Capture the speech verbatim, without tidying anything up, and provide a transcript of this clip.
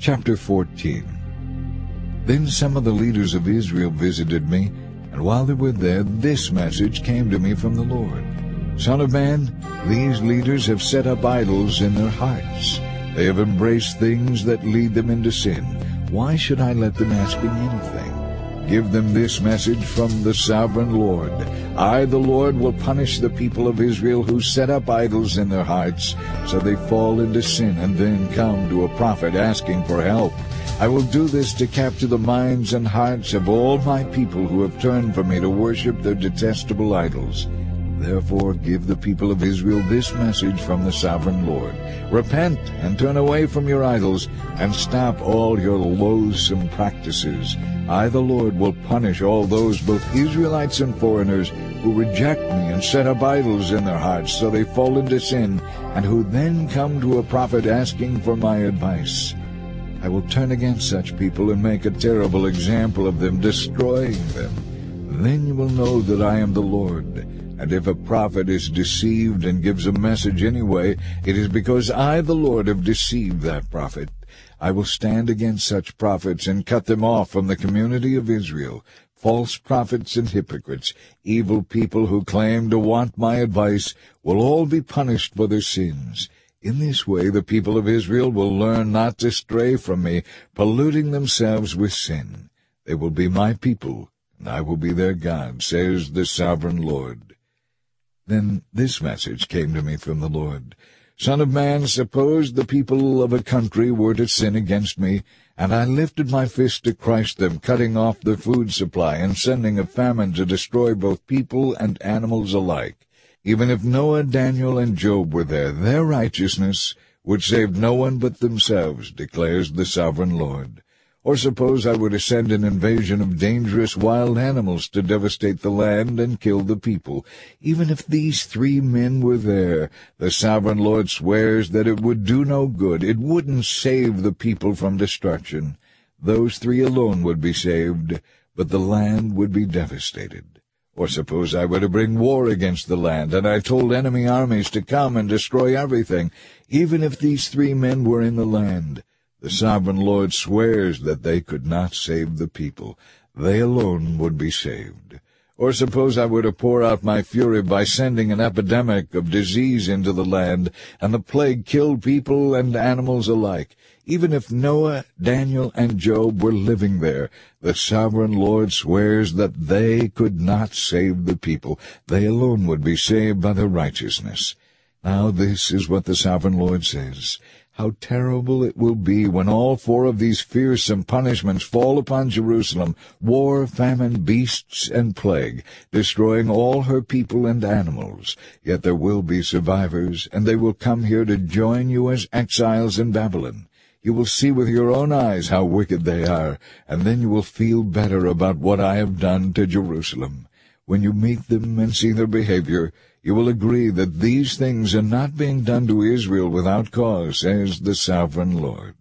Chapter fourteen. Then some of the leaders of Israel visited me, and while they were there, this message came to me from the Lord. Son of man, these leaders have set up idols in their hearts. They have embraced things that lead them into sin. Why should I let them ask me anything? Give them this message from the sovereign Lord. I, the Lord, will punish the people of Israel who set up idols in their hearts, so they fall into sin and then come to a prophet asking for help. I will do this to capture the minds and hearts of all my people who have turned from me to worship their detestable idols. Therefore give the people of Israel this message from the sovereign Lord. Repent and turn away from your idols, and stop all your loathsome practices. I, the Lord, will punish all those, both Israelites and foreigners, who reject me and set up idols in their hearts so they fall into sin, and who then come to a prophet asking for my advice. I will turn against such people and make a terrible example of them, destroying them. Then you will know that I am the Lord. And if a prophet is deceived and gives a message anyway, it is because I, the Lord, have deceived that prophet. I will stand against such prophets and cut them off from the community of Israel. False prophets and hypocrites, evil people who claim to want my advice, will all be punished for their sins. In this way the people of Israel will learn not to stray from me, polluting themselves with sin. They will be my people, and I will be their God, says the sovereign Lord. Then this message came to me from the Lord. Son of man, suppose the people of a country were to sin against me, and I lifted my fist to crush them, cutting off their food supply and sending a famine to destroy both people and animals alike. Even if Noah, Daniel, and Job were there, their righteousness would save no one but themselves, declares the sovereign Lord. Or suppose I were to send an invasion of dangerous wild animals to devastate the land and kill the people. Even if these three men were there, the sovereign Lord swears that it would do no good. It wouldn't save the people from destruction. Those three alone would be saved, but the land would be devastated. Or suppose I were to bring war against the land, and I told enemy armies to come and destroy everything. Even if these three men were in the land, the sovereign Lord swears that they could not save the people. They alone would be saved. Or suppose I were to pour out my fury by sending an epidemic of disease into the land, and the plague killed people and animals alike. Even if Noah, Daniel, and Job were living there, the sovereign Lord swears that they could not save the people. They alone would be saved by their righteousness. Now this is what the sovereign Lord says. How terrible it will be when all four of these fearsome punishments fall upon Jerusalem, war, famine, beasts, and plague, destroying all her people and animals. Yet there will be survivors, and they will come here to join you as exiles in Babylon. You will see with your own eyes how wicked they are, and then you will feel better about what I have done to Jerusalem. When you meet them and see their behavior, you will agree that these things are not being done to Israel without cause, says the sovereign Lord.